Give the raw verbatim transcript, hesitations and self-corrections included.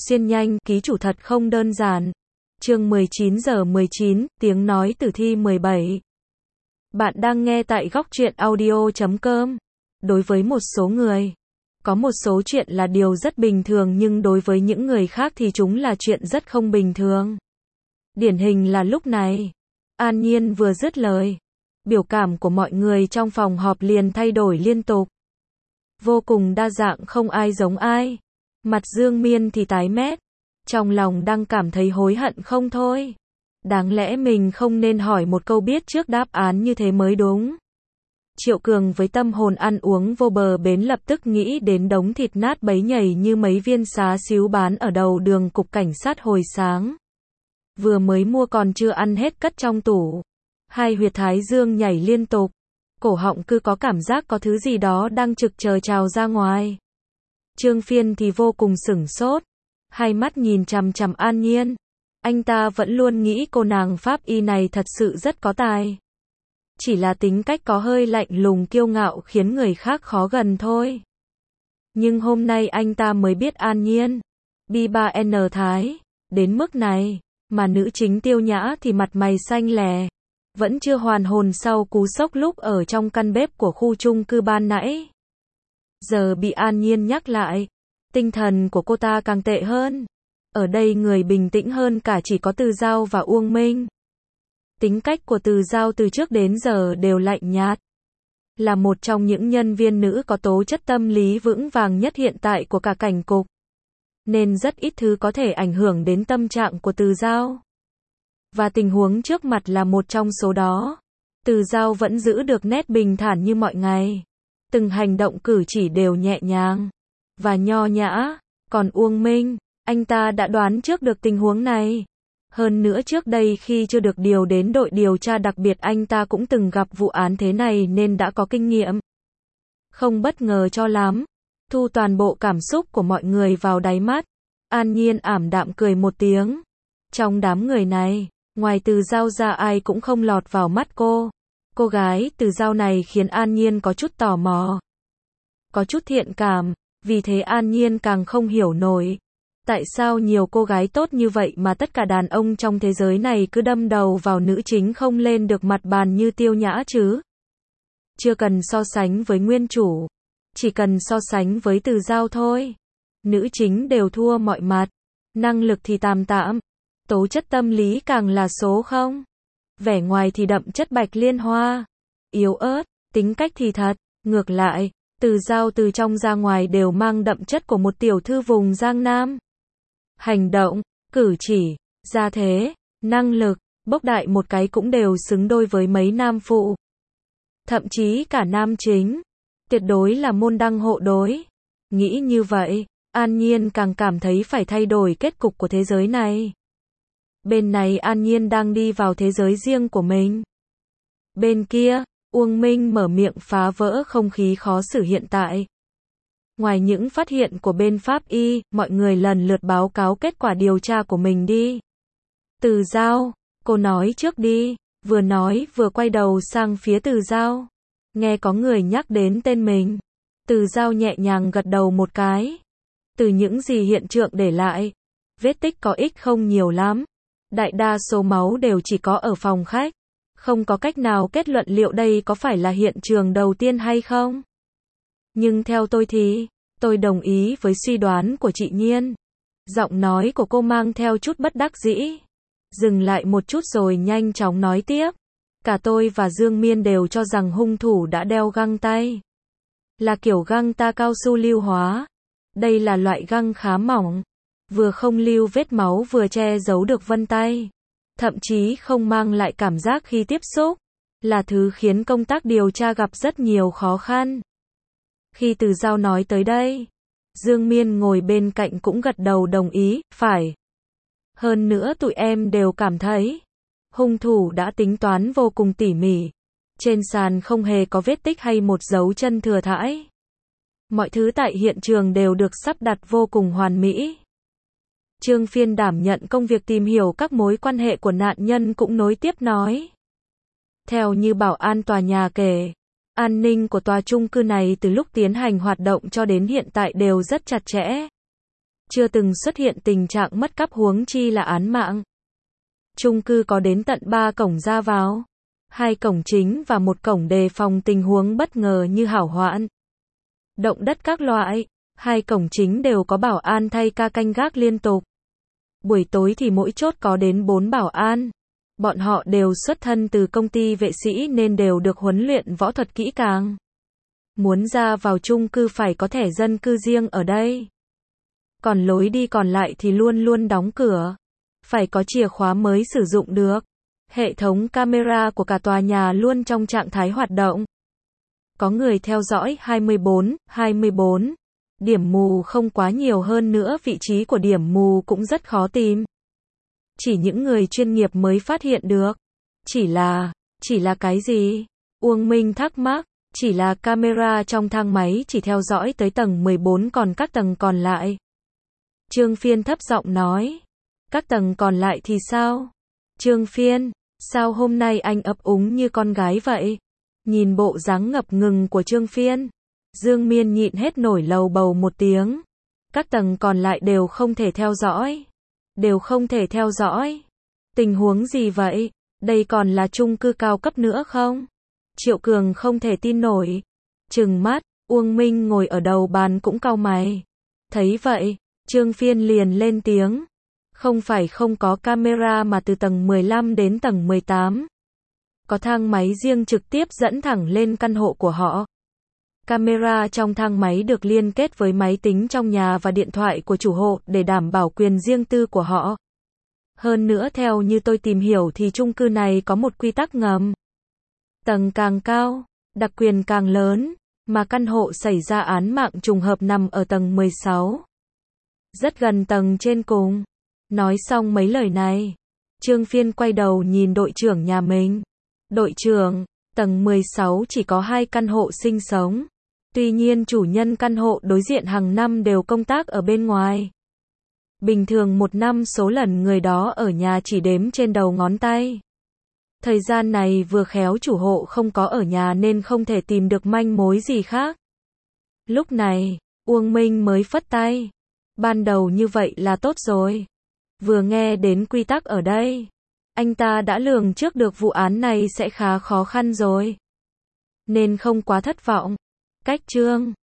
Xuyên nhanh, ký chủ thật không đơn giản. Chương mười chín giờ mười chín, tiếng nói tử thi mười bảy. Bạn đang nghe tại góc truyện audio chấm com. Đối với một số người, có một số chuyện là điều rất bình thường nhưng đối với những người khác thì chúng là chuyện rất không bình thường. Điển hình là lúc này, An Nhiên vừa dứt lời, biểu cảm của mọi người trong phòng họp liền thay đổi liên tục. Vô cùng đa dạng, không ai giống ai. Mặt Dương Miên thì tái mét, trong lòng đang cảm thấy hối hận không thôi. Đáng lẽ mình không nên hỏi một câu biết trước đáp án như thế mới đúng. Triệu Cường với tâm hồn ăn uống vô bờ bến lập tức nghĩ đến đống thịt nát bấy nhảy như mấy viên xá xíu bán ở đầu đường cục cảnh sát hồi sáng. Vừa mới mua còn chưa ăn hết cất trong tủ. Hai huyệt thái dương nhảy liên tục. Cổ họng cứ có cảm giác có thứ gì đó đang trực chờ trào ra ngoài. Trương Phiên thì vô cùng sửng sốt. Hai mắt nhìn chằm chằm An Nhiên. Anh ta vẫn luôn nghĩ cô nàng pháp y này thật sự rất có tài. Chỉ là tính cách có hơi lạnh lùng kiêu ngạo khiến người khác khó gần thôi. Nhưng hôm nay anh ta mới biết An Nhiên bi ba en thái đến mức này, mà nữ chính Tiêu Nhã thì mặt mày xanh lè, vẫn chưa hoàn hồn sau cú sốc lúc ở trong căn bếp của khu chung cư ban nãy. Giờ bị An Nhiên nhắc lại, tinh thần của cô ta càng tệ hơn. Ở đây người bình tĩnh hơn cả chỉ có Từ Giao và Uông Minh. Tính cách của Từ Giao từ trước đến giờ đều lạnh nhạt. Là một trong những nhân viên nữ có tố chất tâm lý vững vàng nhất hiện tại của cả cảnh cục. Nên rất ít thứ có thể ảnh hưởng đến tâm trạng của Từ Giao. Và tình huống trước mặt là một trong số đó. Từ Giao vẫn giữ được nét bình thản như mọi ngày. Từng hành động cử chỉ đều nhẹ nhàng và nho nhã. Còn Uông Minh, anh ta đã đoán trước được tình huống này. Hơn nữa trước đây khi chưa được điều đến đội điều tra đặc biệt anh ta cũng từng gặp vụ án thế này nên đã có kinh nghiệm. Không bất ngờ cho lắm. Thu toàn bộ cảm xúc của mọi người vào đáy mắt. An Nhiên ảm đạm cười một tiếng. Trong đám người này, ngoài Từ Giao ra ai cũng không lọt vào mắt cô. Cô gái Từ Giao này khiến An Nhiên có chút tò mò. Có chút thiện cảm, vì thế An Nhiên càng không hiểu nổi. Tại sao nhiều cô gái tốt như vậy mà tất cả đàn ông trong thế giới này cứ đâm đầu vào nữ chính không lên được mặt bàn như Tiêu Nhã chứ? Chưa cần so sánh với nguyên chủ, chỉ cần so sánh với Từ Giao thôi. Nữ chính đều thua mọi mặt, năng lực thì tạm tạm, tố chất tâm lý càng là số không. Vẻ ngoài thì đậm chất bạch liên hoa, yếu ớt, tính cách thì thật, ngược lại, Từ Giao từ trong ra ngoài đều mang đậm chất của một tiểu thư vùng Giang Nam. Hành động, cử chỉ, gia thế, năng lực, bốc đại một cái cũng đều xứng đôi với mấy nam phụ. Thậm chí cả nam chính, tuyệt đối là môn đăng hộ đối. Nghĩ như vậy, An Nhiên càng cảm thấy phải thay đổi kết cục của thế giới này. Bên này An Nhiên đang đi vào thế giới riêng của mình. Bên kia, Uông Minh mở miệng phá vỡ không khí khó xử hiện tại. Ngoài những phát hiện của bên pháp y, mọi người lần lượt báo cáo kết quả điều tra của mình đi. Từ Giao, cô nói trước đi, vừa nói vừa quay đầu sang phía Từ Giao. Nghe có người nhắc đến tên mình. Từ Giao nhẹ nhàng gật đầu một cái. Từ những gì hiện trường để lại, vết tích có ích không nhiều lắm. Đại đa số máu đều chỉ có ở phòng khách. Không có cách nào kết luận liệu đây có phải là hiện trường đầu tiên hay không. Nhưng theo tôi thì, tôi đồng ý với suy đoán của chị Nhiên. Giọng nói của cô mang theo chút bất đắc dĩ. Dừng lại một chút rồi nhanh chóng nói tiếp. Cả tôi và Dương Miên đều cho rằng hung thủ đã đeo găng tay. Là kiểu găng ta cao su lưu hóa. Đây là loại găng khá mỏng. Vừa không lưu vết máu vừa che giấu được vân tay. Thậm chí không mang lại cảm giác khi tiếp xúc. Là thứ khiến công tác điều tra gặp rất nhiều khó khăn. Khi Từ Giao nói tới đây, Dương Miên ngồi bên cạnh cũng gật đầu đồng ý, phải. Hơn nữa tụi em đều cảm thấy, hung thủ đã tính toán vô cùng tỉ mỉ. Trên sàn không hề có vết tích hay một dấu chân thừa thãi. Mọi thứ tại hiện trường đều được sắp đặt vô cùng hoàn mỹ. Trương Phiên đảm nhận công việc tìm hiểu các mối quan hệ của nạn nhân cũng nối tiếp nói. Theo như bảo an tòa nhà kể, an ninh của tòa chung cư này từ lúc tiến hành hoạt động cho đến hiện tại đều rất chặt chẽ. chưa từng xuất hiện tình trạng mất cắp huống chi là án mạng. Chung cư có đến tận ba cổng ra vào, hai cổng chính và một cổng đề phòng tình huống bất ngờ như hỏa hoạn, động đất các loại. Hai cổng chính đều có bảo an thay ca canh gác liên tục. Buổi tối thì mỗi chốt có đến bốn bảo an. Bọn họ đều xuất thân từ công ty vệ sĩ nên đều được huấn luyện võ thuật kỹ càng. Muốn ra vào chung cư phải có thẻ dân cư riêng ở đây. Còn lối đi còn lại thì luôn luôn đóng cửa. Phải có chìa khóa mới sử dụng được. Hệ thống camera của cả tòa nhà luôn trong trạng thái hoạt động. Có người theo dõi hai mươi bốn, hai mươi bốn. Điểm mù không quá nhiều, hơn nữa vị trí của điểm mù cũng rất khó tìm. Chỉ những người chuyên nghiệp mới phát hiện được. Chỉ là, chỉ là cái gì? Uông Minh thắc mắc, chỉ là camera trong thang máy chỉ theo dõi tới tầng mười bốn còn các tầng còn lại. Trương Phiên thấp giọng nói, các tầng còn lại thì sao? Trương Phiên, sao hôm nay anh ấp úng như con gái vậy? Nhìn bộ dáng ngập ngừng của Trương Phiên, Dương Miên nhịn hết nổi lầu bầu một tiếng. Các tầng còn lại đều không thể theo dõi. Đều không thể theo dõi. Tình huống gì vậy? Đây còn là chung cư cao cấp nữa không? Triệu Cường không thể tin nổi. Trừng mắt, Uông Minh ngồi ở đầu bàn cũng cau mày. Thấy vậy, Trương Phiên liền lên tiếng. Không phải không có camera mà từ tầng mười lăm đến tầng mười tám. Có thang máy riêng trực tiếp dẫn thẳng lên căn hộ của họ. Camera trong thang máy được liên kết với máy tính trong nhà và điện thoại của chủ hộ để đảm bảo quyền riêng tư của họ. Hơn nữa theo như tôi tìm hiểu thì chung cư này có một quy tắc ngầm. Tầng càng cao, đặc quyền càng lớn, mà căn hộ xảy ra án mạng trùng hợp nằm ở tầng mười sáu. Rất gần tầng trên cùng. Nói xong mấy lời này, Trương Phiên quay đầu nhìn đội trưởng nhà mình. Đội trưởng, tầng mười sáu chỉ có hai căn hộ sinh sống. Tuy nhiên chủ nhân căn hộ đối diện hàng năm đều công tác ở bên ngoài. Bình thường một năm số lần người đó ở nhà chỉ đếm trên đầu ngón tay. Thời gian này vừa khéo chủ hộ không có ở nhà nên không thể tìm được manh mối gì khác. Lúc này, Uông Minh mới phất tay. Ban đầu như vậy là tốt rồi. Vừa nghe đến quy tắc ở đây, anh ta đã lường trước được vụ án này sẽ khá khó khăn rồi. Nên không quá thất vọng. Cách Trương